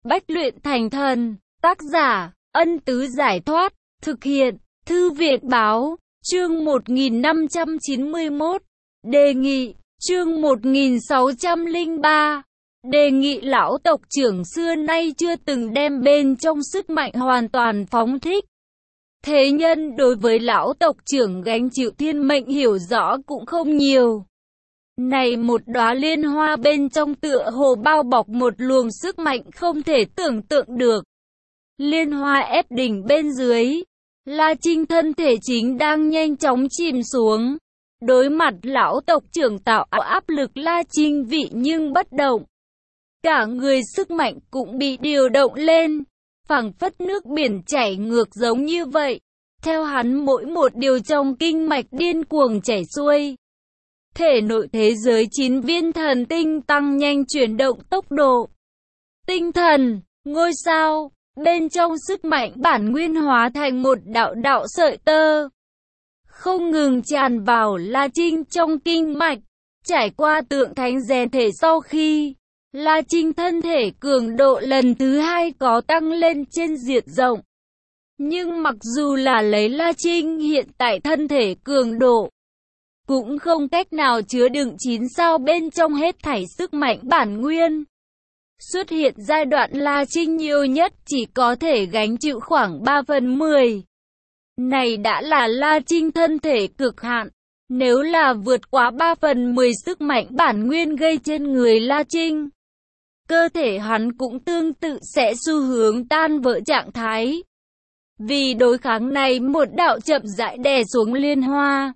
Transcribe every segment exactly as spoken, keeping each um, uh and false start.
Bách luyện thành thần. Tác giả, Ân Tứ Giải Thoát. Thực hiện, Thư viện Báo. Chương một nghìn năm trăm chín mươi mốt. Đề nghị. Chương một nghìn sáu trăm lẻ ba. Đề nghị lão tộc trưởng xưa nay chưa từng đem bên trong sức mạnh hoàn toàn phóng thích. Thế nhân đối với lão tộc trưởng gánh chịu thiên mệnh hiểu rõ cũng không nhiều. Này một đóa liên hoa bên trong tựa hồ bao bọc một luồng sức mạnh không thể tưởng tượng được. Liên hoa ép đỉnh bên dưới, La Trinh thân thể chính đang nhanh chóng chìm xuống. Đối mặt lão tộc trưởng tạo áp lực, La Trinh vị nhưng bất động. Cả người sức mạnh cũng bị điều động lên, phảng phất nước biển chảy ngược giống như vậy. Theo hắn mỗi một điều trong kinh mạch điên cuồng chảy xuôi. Thể nội thế giới chín viên thần tinh tăng nhanh chuyển động tốc độ. Tinh thần, ngôi sao, bên trong sức mạnh bản nguyên hóa thành một đạo đạo sợi tơ. Không ngừng tràn vào La Trinh trong kinh mạch, trải qua tượng thánh rèn thể sau khi La Trinh thân thể cường độ lần thứ hai có tăng lên trên diện rộng. Nhưng mặc dù là lấy La Trinh hiện tại thân thể cường độ, cũng không cách nào chứa đựng chín sao bên trong hết thảy sức mạnh bản nguyên. Xuất hiện giai đoạn La Trinh nhiều nhất chỉ có thể gánh chịu khoảng ba phần mười. Này đã là La Trinh thân thể cực hạn. Nếu là vượt quá ba phần mười sức mạnh bản nguyên gây trên người La Trinh, cơ thể hắn cũng tương tự sẽ xu hướng tan vỡ trạng thái. Vì đối kháng này một đạo chậm rãi đè xuống liên hoa,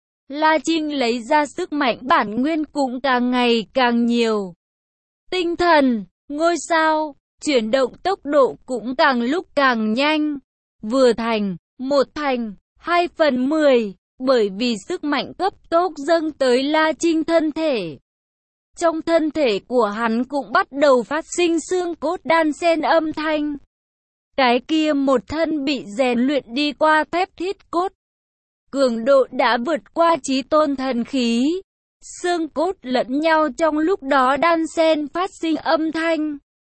La Trinh lấy ra sức mạnh bản nguyên cũng càng ngày càng nhiều. Tinh thần, ngôi sao, chuyển động tốc độ cũng càng lúc càng nhanh. Vừa thành, một thành, hai phần mười, bởi vì sức mạnh cấp tốc dâng tới La Trinh thân thể. Trong thân thể của hắn cũng bắt đầu phát sinh xương cốt đan xen âm thanh. Cái kia một thân bị rèn luyện đi qua thép thiết cốt. Cường độ đã vượt qua chí tôn thần khí. Xương cốt lẫn nhau trong lúc đó đan xen phát sinh âm thanh.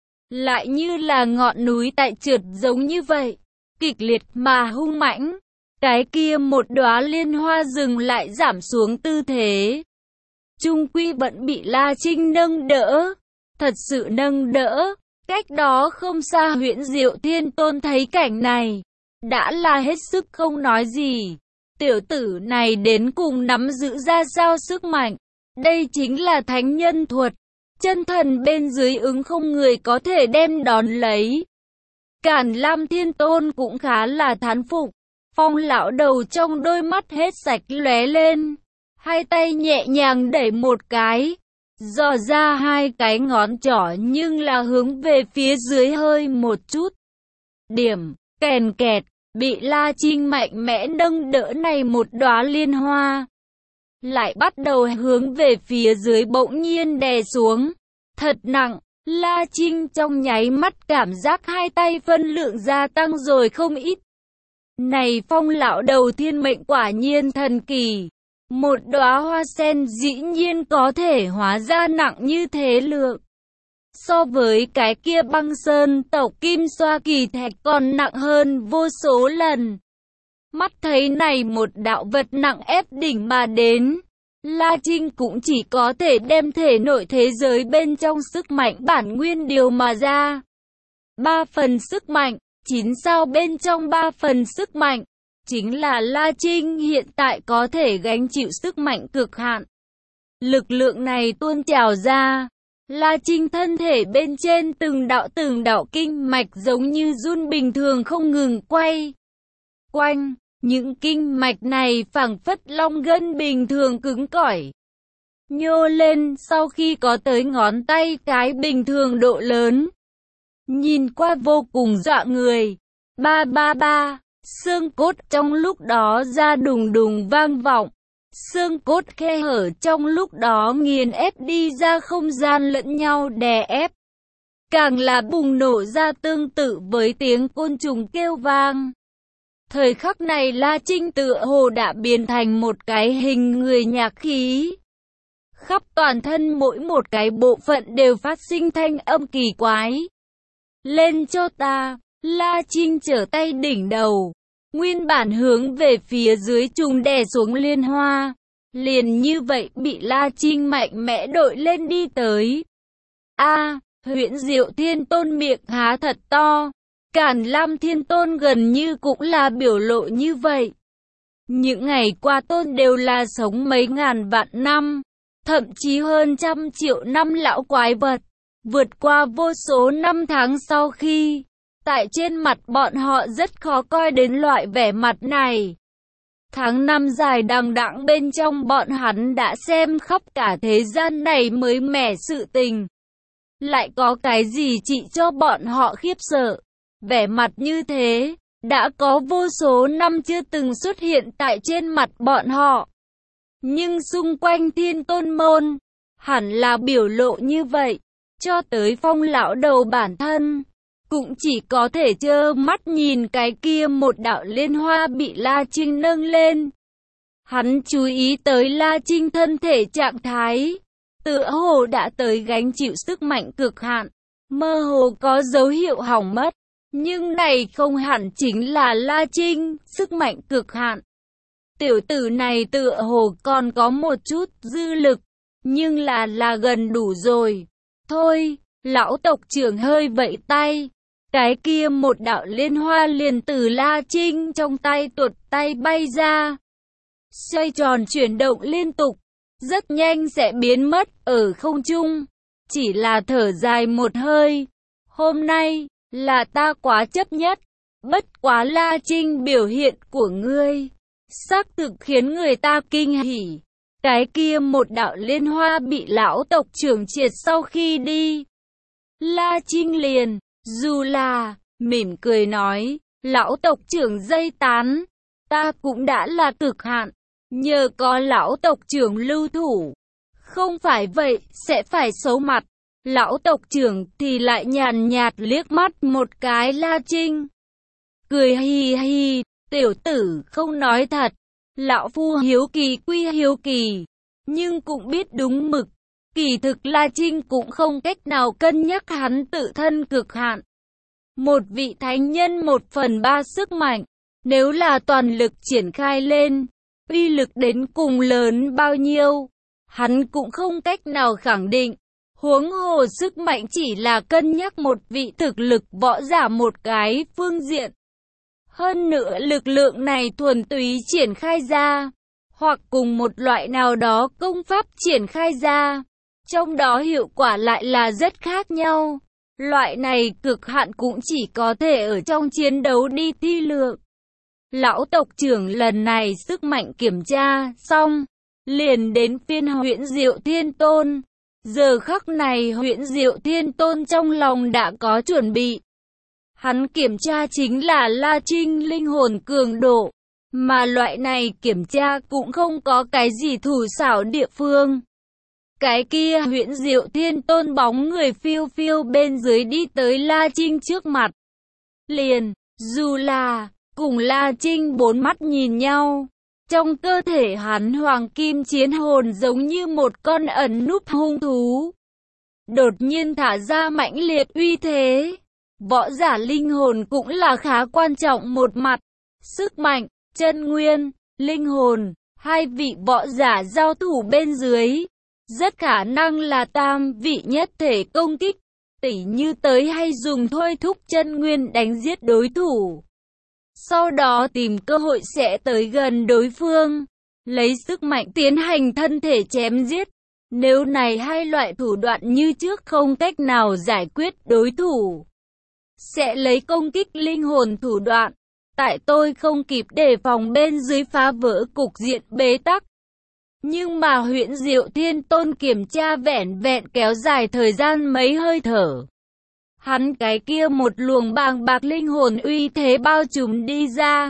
Lại như là ngọn núi tại trượt giống như vậy. Kịch liệt mà hung mãnh. Cái kia một đóa liên hoa dừng lại giảm xuống tư thế. Trung quy vẫn bị La Trinh nâng đỡ. Thật sự nâng đỡ. Cách đó không xa Huyễn Diệu Thiên Tôn thấy cảnh này, đã là hết sức không nói gì. Tiểu tử này đến cùng nắm giữ ra sao sức mạnh. Đây chính là thánh nhân thuật. Chân thần bên dưới ứng không người có thể đem đón lấy. Càn Lam Thiên Tôn cũng khá là thán phục. Phong lão đầu trong đôi mắt hết sạch lóe lên. Hai tay nhẹ nhàng đẩy một cái. Dò ra hai cái ngón trỏ nhưng là hướng về phía dưới hơi một chút. Điểm, kèn kẹt, bị La Trinh mạnh mẽ nâng đỡ này một đóa liên hoa. Lại bắt đầu hướng về phía dưới bỗng nhiên đè xuống. Thật nặng, La Trinh trong nháy mắt cảm giác hai tay phân lượng gia tăng rồi không ít. Này Phong lão đầu thiên mệnh quả nhiên thần kỳ. Một đóa hoa sen dĩ nhiên có thể hóa ra nặng như thế lượng. So với cái kia băng sơn tộc kim xoa kỳ thạch còn nặng hơn vô số lần. Mắt thấy này một đạo vật nặng ép đỉnh mà đến. La Trinh cũng chỉ có thể đem thể nội thế giới bên trong sức mạnh bản nguyên điều mà ra. Ba phần sức mạnh, chín sao bên trong ba phần sức mạnh. Chính là La Trinh hiện tại có thể gánh chịu sức mạnh cực hạn. Lực lượng này tuôn trào ra. La Trinh thân thể bên trên từng đạo từng đạo kinh mạch giống như run bình thường không ngừng quay quanh. Những kinh mạch này phảng phất long gân bình thường cứng cỏi. Nhô lên sau khi có tới ngón tay cái bình thường độ lớn. Nhìn qua vô cùng dọa người. Ba ba ba. Xương cốt trong lúc đó ra đùng đùng vang vọng. Xương cốt khe hở trong lúc đó nghiền ép đi ra không gian lẫn nhau đè ép. Càng là bùng nổ ra tương tự với tiếng côn trùng kêu vang. Thời khắc này La Trinh tựa hồ đã biến thành một cái hình người nhạc khí. Khắp toàn thân mỗi một cái bộ phận đều phát sinh thanh âm kỳ quái. lên cho ta. La Trinh trở tay đỉnh đầu, nguyên bản hướng về phía dưới trùng đè xuống liên hoa, liền như vậy bị La Trinh mạnh mẽ đội lên đi tới. A, Huyễn Diệu Thiên Tôn miệng há thật to, Càn Lam Thiên Tôn gần như cũng là biểu lộ như vậy. Những ngày qua Tôn đều là sống mấy ngàn vạn năm, thậm chí hơn trăm triệu năm lão quái vật, vượt qua vô số năm tháng sau khi, tại trên mặt bọn họ rất khó coi đến loại vẻ mặt này. Tháng năm dài đằng đẵng bên trong bọn hắn đã xem khắp cả thế gian này mới mẻ sự tình. Lại có cái gì chỉ cho bọn họ khiếp sợ, vẻ mặt như thế, đã có vô số năm chưa từng xuất hiện tại trên mặt bọn họ. Nhưng xung quanh Thiên Tôn môn, hẳn là biểu lộ như vậy, cho tới Phong lão đầu bản thân, cũng chỉ có thể trơ mắt nhìn cái kia một đạo liên hoa bị La Trinh nâng lên. Hắn chú ý tới La Trinh thân thể trạng thái, tựa hồ đã tới gánh chịu sức mạnh cực hạn, mơ hồ có dấu hiệu hỏng mất. Nhưng này không hẳn chính là La Trinh, sức mạnh cực hạn. Tiểu tử này tựa hồ còn có một chút dư lực, nhưng là là gần đủ rồi. Thôi, lão tộc trưởng hơi vẫy tay, cái kia một đạo liên hoa liền từ La Trinh trong tay tuột tay bay ra. Xoay tròn chuyển động liên tục, rất nhanh sẽ biến mất ở không trung. Chỉ là thở dài một hơi, hôm nay là ta quá chấp nhất, bất quá La Trinh biểu hiện của ngươi, xác thực khiến người ta kinh hỉ. Cái kia một đạo liên hoa bị lão tộc trưởng triệt sau khi đi. La Trinh liền, dù là, mỉm cười nói, lão tộc trưởng dây tán, ta cũng đã là cực hạn, nhờ có lão tộc trưởng lưu thủ. Không phải vậy, sẽ phải xấu mặt. Lão tộc trưởng thì lại nhàn nhạt liếc mắt một cái La Trinh. Cười hi hi, tiểu tử không nói thật. Lão phu hiếu kỳ quy hiếu kỳ, nhưng cũng biết đúng mực. Kỳ thực La Trinh cũng không cách nào cân nhắc hắn tự thân cực hạn. Một vị thánh nhân một phần ba sức mạnh, nếu là toàn lực triển khai lên, uy lực đến cùng lớn bao nhiêu, hắn cũng không cách nào khẳng định. Huống hồ sức mạnh chỉ là cân nhắc một vị thực lực võ giả một cái phương diện. Hơn nữa lực lượng này thuần túy triển khai ra, hoặc cùng một loại nào đó công pháp triển khai ra, trong đó hiệu quả lại là rất khác nhau. Loại này cực hạn cũng chỉ có thể ở trong chiến đấu đi thi lượng. Lão tộc trưởng lần này sức mạnh kiểm tra xong, liền đến phiên Huyễn Diệu Thiên Tôn. Giờ khắc này Huyễn Diệu Thiên Tôn trong lòng đã có chuẩn bị. Hắn kiểm tra chính là La Trinh linh hồn cường độ, mà loại này kiểm tra cũng không có cái gì thủ xảo địa phương. Cái kia Huyễn Diệu Thiên Tôn bóng người phiêu phiêu bên dưới đi tới La Trinh trước mặt. Liền, dù là, cùng La Trinh bốn mắt nhìn nhau. Trong cơ thể hắn hoàng kim chiến hồn giống như một con ẩn núp hung thú. Đột nhiên thả ra mãnh liệt uy thế. Võ giả linh hồn cũng là khá quan trọng một mặt. Sức mạnh, chân nguyên, linh hồn, hai vị võ giả giao thủ bên dưới. Rất khả năng là tam vị nhất thể công kích. Tỉ như tới hay dùng thôi thúc chân nguyên đánh giết đối thủ. Sau đó tìm cơ hội sẽ tới gần đối phương, lấy sức mạnh tiến hành thân thể chém giết. Nếu này hai loại thủ đoạn như trước không cách nào giải quyết đối thủ, sẽ lấy công kích linh hồn thủ đoạn. Tại tôi không kịp đề phòng bên dưới phá vỡ cục diện bế tắc. Nhưng mà Huyễn Diệu Thiên Tôn kiểm tra vẻn vẹn kéo dài thời gian mấy hơi thở. Hắn cái kia một luồng bàng bạc linh hồn uy thế bao trùm đi ra.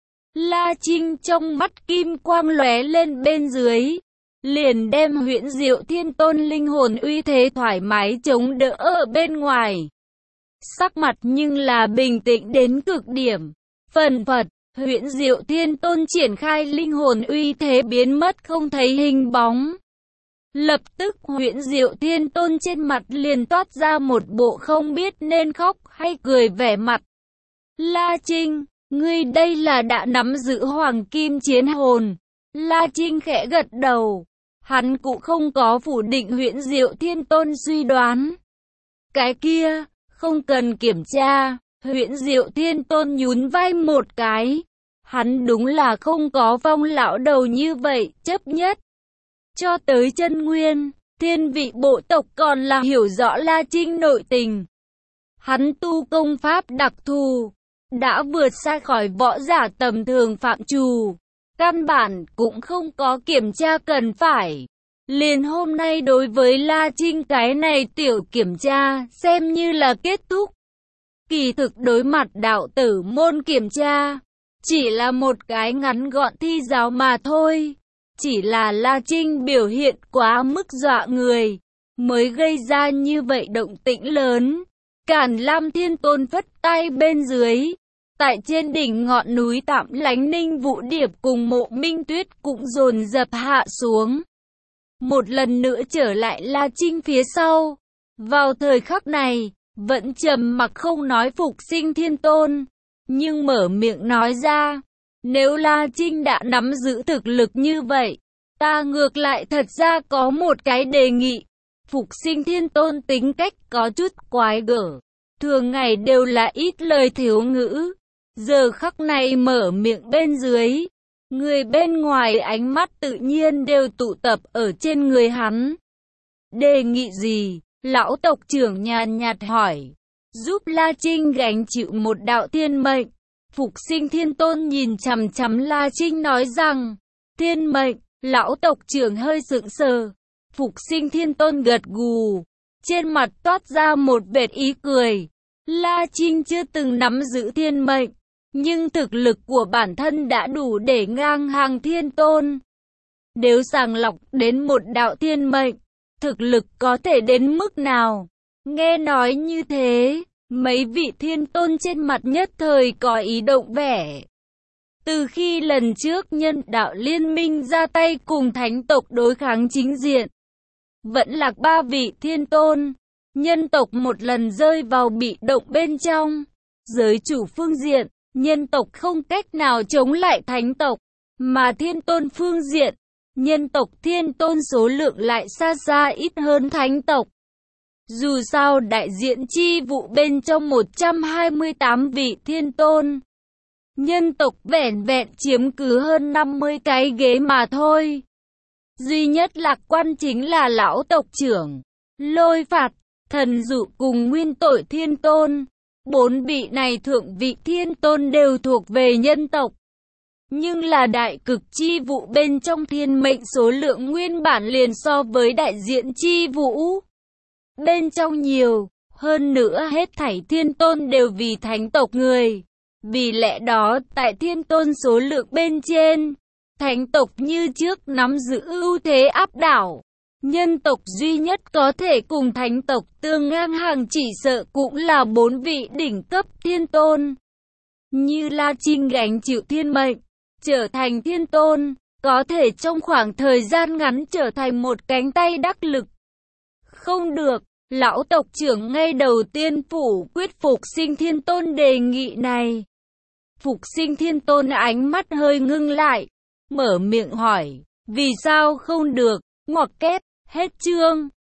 La Trinh trong mắt kim quang lóe lên bên dưới, liền đem Huyễn Diệu Thiên Tôn linh hồn uy thế thoải mái chống đỡ ở bên ngoài. Sắc mặt nhưng là bình tĩnh đến cực điểm. Phần phật, Huyễn Diệu Thiên Tôn triển khai linh hồn uy thế biến mất không thấy hình bóng. Lập tức Huyễn Diệu Thiên Tôn trên mặt liền toát ra một bộ không biết nên khóc hay cười vẻ mặt. La Trinh, ngươi đây là đã nắm giữ Hoàng Kim Chiến Hồn. La Trinh khẽ gật đầu. Hắn cũng không có phủ định Huyễn Diệu Thiên Tôn suy đoán. Cái kia, không cần kiểm tra. Huyễn Diệu Thiên Tôn nhún vai một cái. Hắn đúng là không có Phong lão đầu như vậy, chấp nhất. Cho tới chân nguyên, thiên vị bộ tộc còn là hiểu rõ La Trinh nội tình. Hắn tu công pháp đặc thù, đã vượt xa khỏi võ giả tầm thường phạm trù. Căn bản cũng không có kiểm tra cần phải. Liền hôm nay đối với La Trinh cái này tiểu kiểm tra xem như là kết thúc. Kỳ thực đối mặt đạo tử môn kiểm tra, chỉ là một cái ngắn gọn thi giáo mà thôi. Chỉ là La Trinh biểu hiện quá mức dọa người, mới gây ra như vậy động tĩnh lớn. Càn Lam Thiên Tôn phất tay bên dưới. Tại trên đỉnh ngọn núi tạm lánh Ninh Vũ Điệp cùng Mộ Minh Tuyết cũng dồn dập hạ xuống. Một lần nữa trở lại La Trinh phía sau. Vào thời khắc này, vẫn trầm mặc không nói Phục Sinh Thiên Tôn. Nhưng mở miệng nói ra, nếu La Trinh đã nắm giữ thực lực như vậy, ta ngược lại thật ra có một cái đề nghị. Phục Sinh Thiên Tôn tính cách có chút quái gở, thường ngày đều là ít lời thiếu ngữ. Giờ khắc này mở miệng bên dưới, người bên ngoài ánh mắt tự nhiên đều tụ tập ở trên người hắn. Đề nghị gì? Lão tộc trưởng nhàn nhạt hỏi. Giúp La Trinh gánh chịu một đạo thiên mệnh. Phục Sinh Thiên Tôn nhìn chằm chằm La Trinh nói rằng, thiên mệnh. Lão tộc trưởng hơi sững sờ. Phục Sinh Thiên Tôn gật gù, trên mặt toát ra một vệt ý cười. La Trinh chưa từng nắm giữ thiên mệnh, nhưng thực lực của bản thân đã đủ để ngang hàng thiên tôn. Nếu sàng lọc đến một đạo thiên mệnh, thực lực có thể đến mức nào? Nghe nói như thế, mấy vị thiên tôn trên mặt nhất thời có ý động vẻ. Từ khi lần trước nhân đạo liên minh ra tay cùng thánh tộc đối kháng chính diện, vẫn lạc ba vị thiên tôn, nhân tộc một lần rơi vào bị động bên trong. Giới chủ phương diện, nhân tộc không cách nào chống lại thánh tộc, mà thiên tôn phương diện, nhân tộc thiên tôn số lượng lại xa xa ít hơn thánh tộc. Dù sao đại diện chi vụ bên trong một trăm hai mươi tám vị thiên tôn, nhân tộc vẻn vẹn chiếm cứ hơn năm mươi cái ghế mà thôi. Duy nhất lạc quan chính là lão tộc trưởng, Lôi Phạt, Thần Dụ cùng Nguyên Tội Thiên Tôn. Bốn vị này thượng vị thiên tôn đều thuộc về nhân tộc. Nhưng là đại cực chi vụ bên trong thiên mệnh số lượng nguyên bản liền so với đại diện chi vũ bên trong nhiều. Hơn nữa hết thảy thiên tôn đều vì thánh tộc người. Vì lẽ đó tại thiên tôn số lượng bên trên, thánh tộc như trước nắm giữ ưu thế áp đảo. Nhân tộc duy nhất có thể cùng thánh tộc tương ngang hàng chỉ sợ cũng là bốn vị đỉnh cấp thiên tôn. Như La Trinh gánh chịu thiên mệnh, trở thành thiên tôn, có thể trong khoảng thời gian ngắn trở thành một cánh tay đắc lực. Không được, lão tộc trưởng ngay đầu tiên phủ quyết Phục Sinh Thiên Tôn đề nghị này. Phục Sinh Thiên Tôn ánh mắt hơi ngưng lại, mở miệng hỏi, vì sao không được, ngoặc kép, hết chương.